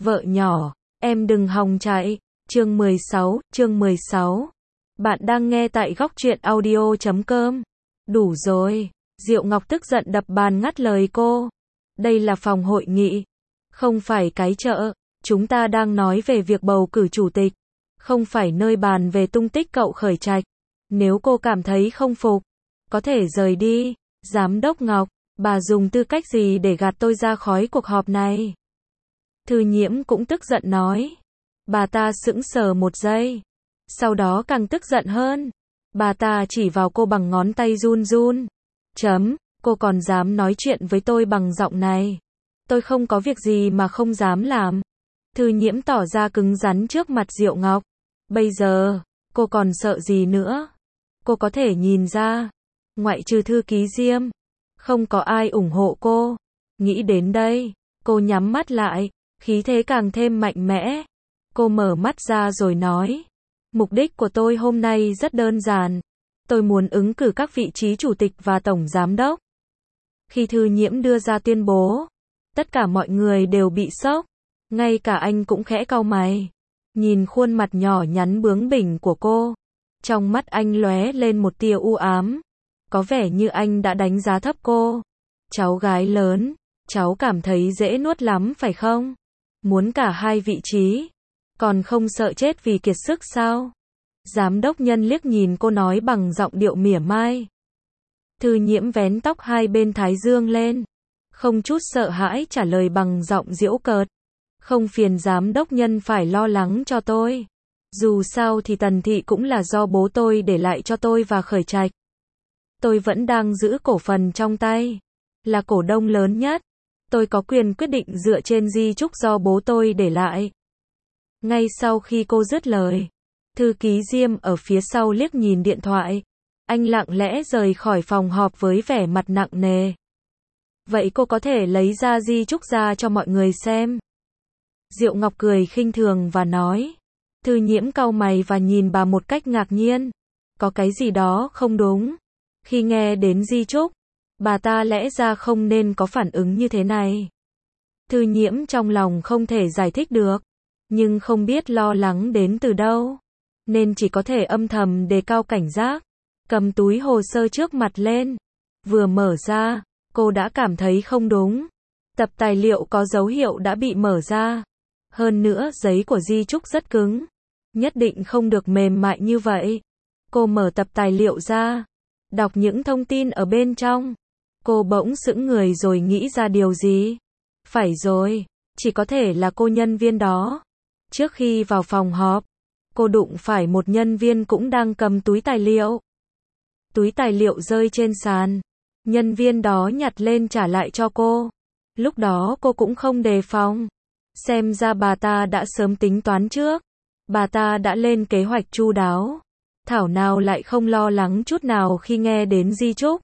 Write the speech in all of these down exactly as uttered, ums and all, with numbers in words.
Vợ nhỏ, em đừng hòng chạy. Chương mười sáu, chương mười sáu. Bạn đang nghe tại góc truyện audio chấm com. Đủ rồi. Diệu Ngọc tức giận đập bàn ngắt lời cô. Đây là phòng hội nghị, không phải cái chợ. Chúng ta đang nói về việc bầu cử chủ tịch, không phải nơi bàn về tung tích cậu Khởi Trạch. Nếu cô cảm thấy không phục, có thể rời đi. Giám đốc Ngọc, bà dùng tư cách gì để gạt tôi ra khỏi cuộc họp này? Thư Nhiễm cũng tức giận nói. Bà ta sững sờ một giây, sau đó càng tức giận hơn. Bà ta chỉ vào cô bằng ngón tay run run. Chấm, cô còn dám nói chuyện với tôi bằng giọng này. Tôi không có việc gì mà không dám làm. Thư Nhiễm tỏ ra cứng rắn trước mặt Diệu Ngọc. Bây giờ, cô còn sợ gì nữa? Cô có thể nhìn ra, ngoại trừ thư ký Diêm, không có ai ủng hộ cô. Nghĩ đến đây, cô nhắm mắt lại, khí thế càng thêm mạnh mẽ. Cô mở mắt ra rồi nói, mục đích của tôi hôm nay rất đơn giản. Tôi muốn ứng cử các vị trí chủ tịch và tổng giám đốc. Khi Thư Nhiễm đưa ra tuyên bố, tất cả mọi người đều bị sốc. Ngay cả anh cũng khẽ cau mày, nhìn khuôn mặt nhỏ nhắn bướng bỉnh của cô. Trong mắt anh lóe lên một tia u ám. Có vẻ như anh đã đánh giá thấp cô. Cháu gái lớn, cháu cảm thấy dễ nuốt lắm phải không? Muốn cả hai vị trí, còn không sợ chết vì kiệt sức sao? Giám đốc Nhân liếc nhìn cô nói bằng giọng điệu mỉa mai. Thư Nhiễm vén tóc hai bên thái dương lên, không chút sợ hãi trả lời bằng giọng giễu cợt. Không phiền giám đốc Nhân phải lo lắng cho tôi. Dù sao thì Tần Thị cũng là do bố tôi để lại cho tôi và Khởi Trạch. Tôi vẫn đang giữ cổ phần trong tay, là cổ đông lớn nhất. Tôi có quyền quyết định dựa trên di chúc do bố tôi để lại. Ngay sau khi cô dứt lời, thư ký Diêm ở phía sau liếc nhìn điện thoại. Anh lặng lẽ rời khỏi phòng họp với vẻ mặt nặng nề. Vậy cô có thể lấy ra di chúc ra cho mọi người xem. Diệu Ngọc cười khinh thường và nói. Thư Nhiễm cau mày và nhìn bà một cách ngạc nhiên. Có cái gì đó không đúng. Khi nghe đến di chúc, bà ta lẽ ra không nên có phản ứng như thế này. Thư Nhiễm trong lòng không thể giải thích được, nhưng không biết lo lắng đến từ đâu, nên chỉ có thể âm thầm đề cao cảnh giác. Cầm túi hồ sơ trước mặt lên, vừa mở ra, cô đã cảm thấy không đúng. Tập tài liệu có dấu hiệu đã bị mở ra. Hơn nữa giấy của di chúc rất cứng, nhất định không được mềm mại như vậy. Cô mở tập tài liệu ra, đọc những thông tin ở bên trong. Cô bỗng sững người rồi nghĩ ra điều gì. Phải rồi, chỉ có thể là cô nhân viên đó. Trước khi vào phòng họp, cô đụng phải một nhân viên cũng đang cầm túi tài liệu. Túi tài liệu rơi trên sàn. Nhân viên đó nhặt lên trả lại cho cô. Lúc đó cô cũng không đề phòng. Xem ra bà ta đã sớm tính toán trước. Bà ta đã lên kế hoạch chu đáo. Thảo nào lại không lo lắng chút nào khi nghe đến di chúc.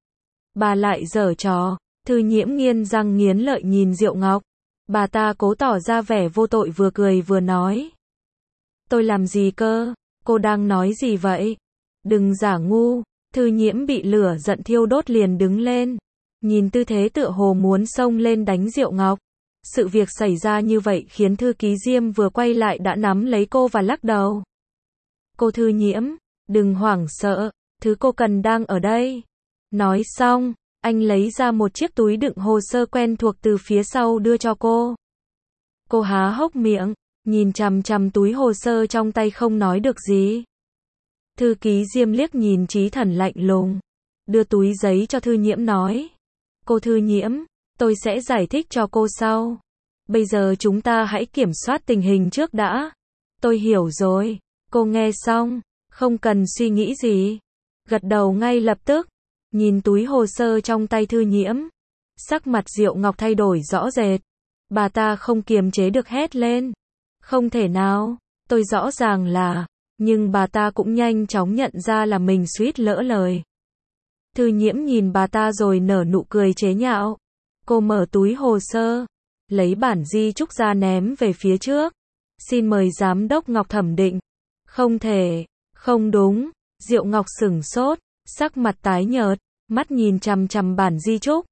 Bà lại giở trò. Thư Nhiễm nghiến răng nghiến lợi nhìn Diệu Ngọc. Bà ta cố tỏ ra vẻ vô tội vừa cười vừa nói. Tôi làm gì cơ? Cô đang nói gì vậy? Đừng giả ngu. Thư Nhiễm bị lửa giận thiêu đốt liền đứng lên. Nhìn tư thế tựa hồ muốn xông lên đánh Diệu Ngọc. Sự việc xảy ra như vậy khiến thư ký Diêm vừa quay lại đã nắm lấy cô và lắc đầu. Cô Thư Nhiễm, đừng hoảng sợ, thứ cô cần đang ở đây. Nói xong, anh lấy ra một chiếc túi đựng hồ sơ quen thuộc từ phía sau đưa cho cô. Cô há hốc miệng, nhìn chằm chằm túi hồ sơ trong tay không nói được gì. Thư ký Diêm liếc nhìn Chí Thần lạnh lùng, đưa túi giấy cho Thư Nhiễm nói. Cô Thư Nhiễm, tôi sẽ giải thích cho cô sau. Bây giờ chúng ta hãy kiểm soát tình hình trước đã. Tôi hiểu rồi. Cô nghe xong, không cần suy nghĩ gì. Gật đầu ngay lập tức. Nhìn túi hồ sơ trong tay Thư Nhiễm. Sắc mặt Diệu Ngọc thay đổi rõ rệt. Bà ta không kiềm chế được hét lên. Không thể nào, tôi rõ ràng là... Nhưng bà ta cũng nhanh chóng nhận ra là mình suýt lỡ lời. Thư Nhiễm nhìn bà ta rồi nở nụ cười chế nhạo. Cô mở túi hồ sơ, lấy bản di chúc ra ném về phía trước. Xin mời giám đốc Ngọc thẩm định. Không thể, không đúng. Diệu Ngọc sửng sốt, sắc mặt tái nhợt, mắt nhìn chằm chằm bản di chúc.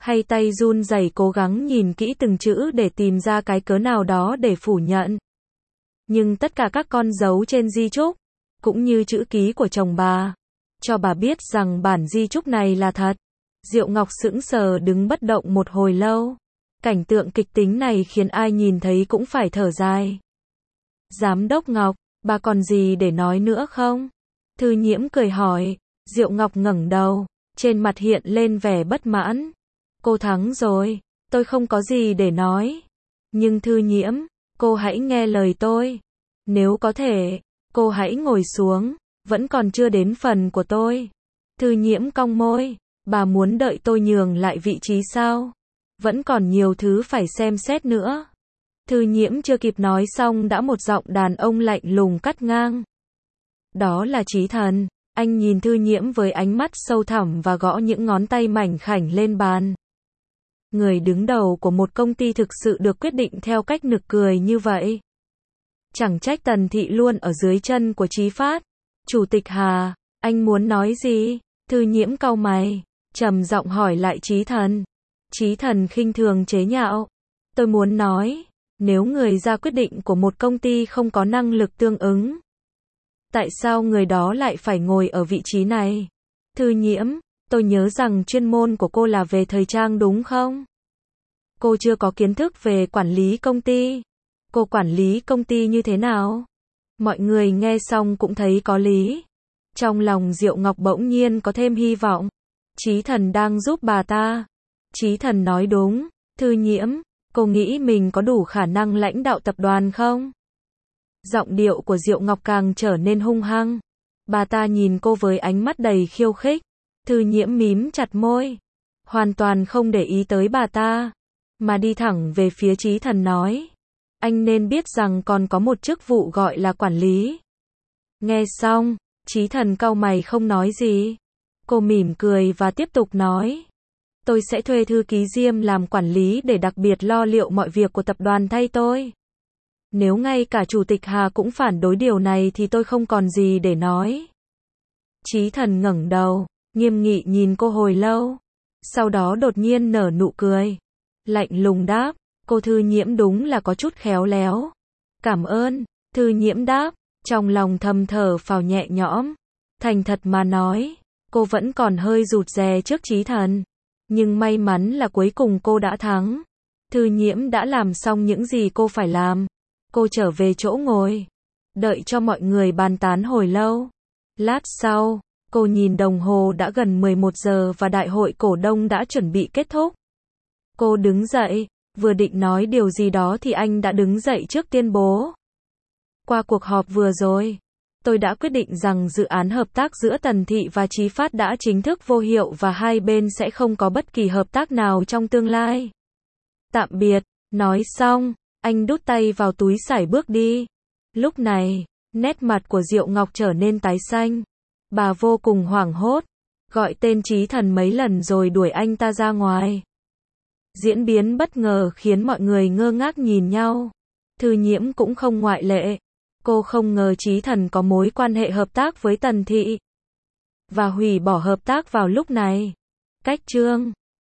hay tay run rẩy cố gắng nhìn kỹ từng chữ để tìm ra cái cớ nào đó để phủ nhận. Nhưng tất cả các con dấu trên di chúc, cũng như chữ ký của chồng bà, cho bà biết rằng bản di chúc này là thật. Diệu Ngọc sững sờ đứng bất động một hồi lâu. Cảnh tượng kịch tính này khiến ai nhìn thấy cũng phải thở dài. Giám đốc Ngọc, bà còn gì để nói nữa không? Thư Nhiễm cười hỏi. Diệu Ngọc ngẩng đầu, trên mặt hiện lên vẻ bất mãn. Cô thắng rồi, tôi không có gì để nói. Nhưng Thư Nhiễm, cô hãy nghe lời tôi. Nếu có thể, cô hãy ngồi xuống, vẫn còn chưa đến phần của tôi. Thư Nhiễm cong môi, bà muốn đợi tôi nhường lại vị trí sao? Vẫn còn nhiều thứ phải xem xét nữa. Thư Nhiễm chưa kịp nói xong đã một giọng đàn ông lạnh lùng cắt ngang. Đó là Chí Thần. Anh nhìn Thư Nhiễm với ánh mắt sâu thẳm và gõ những ngón tay mảnh khảnh lên bàn. Người đứng đầu của một công ty thực sự được quyết định theo cách nực cười như vậy. Chẳng trách Tần Thị luôn ở dưới chân của Chí Phát. Chủ tịch Hà, anh muốn nói gì? Thư Nhiễm cau mày, trầm giọng hỏi lại Chí Thần. Chí Thần khinh thường chế nhạo. Tôi muốn nói, nếu người ra quyết định của một công ty không có năng lực tương ứng, tại sao người đó lại phải ngồi ở vị trí này? Thư Nhiễm, tôi nhớ rằng chuyên môn của cô là về thời trang đúng không? Cô chưa có kiến thức về quản lý công ty. Cô quản lý công ty như thế nào? Mọi người nghe xong cũng thấy có lý. Trong lòng Diệu Ngọc bỗng nhiên có thêm hy vọng. Chí Thần đang giúp bà ta. Chí Thần nói đúng. Thư Nhiễm, cô nghĩ mình có đủ khả năng lãnh đạo tập đoàn không? Giọng điệu của Diệu Ngọc càng trở nên hung hăng. Bà ta nhìn cô với ánh mắt đầy khiêu khích. Thư Nhiễm mím chặt môi, hoàn toàn không để ý tới bà ta, mà đi thẳng về phía Chí Thần nói. Anh nên biết rằng còn có một chức vụ gọi là quản lý. Nghe xong, Chí Thần cau mày không nói gì. Cô mỉm cười và tiếp tục nói. Tôi sẽ thuê thư ký Diêm làm quản lý để đặc biệt lo liệu mọi việc của tập đoàn thay tôi. Nếu ngay cả Chủ tịch Hà cũng phản đối điều này thì tôi không còn gì để nói. Chí Thần ngẩng đầu, nghiêm nghị nhìn cô hồi lâu. Sau đó đột nhiên nở nụ cười. Lạnh lùng đáp, cô Thư Nhiễm đúng là có chút khéo léo. Cảm ơn, Thư Nhiễm đáp, trong lòng thầm thở phào nhẹ nhõm. Thành thật mà nói, cô vẫn còn hơi rụt rè trước Chí Thần. Nhưng may mắn là cuối cùng cô đã thắng. Thư Nhiễm đã làm xong những gì cô phải làm. Cô trở về chỗ ngồi, đợi cho mọi người bàn tán hồi lâu. Lát sau, cô nhìn đồng hồ đã gần mười một giờ và đại hội cổ đông đã chuẩn bị kết thúc. Cô đứng dậy, vừa định nói điều gì đó thì anh đã đứng dậy trước tuyên bố. Qua cuộc họp vừa rồi, tôi đã quyết định rằng dự án hợp tác giữa Tần Thị và Chí Phát đã chính thức vô hiệu và hai bên sẽ không có bất kỳ hợp tác nào trong tương lai. Tạm biệt, nói xong, anh đút tay vào túi sải bước đi. Lúc này, nét mặt của Diệu Ngọc trở nên tái xanh. Bà vô cùng hoảng hốt, gọi tên Chí Thần mấy lần rồi đuổi anh ta ra ngoài. Diễn biến bất ngờ khiến mọi người ngơ ngác nhìn nhau. Thư Nhiễm cũng không ngoại lệ. Cô không ngờ Chí Thần có mối quan hệ hợp tác với Tần Thị và hủy bỏ hợp tác vào lúc này. Cách chương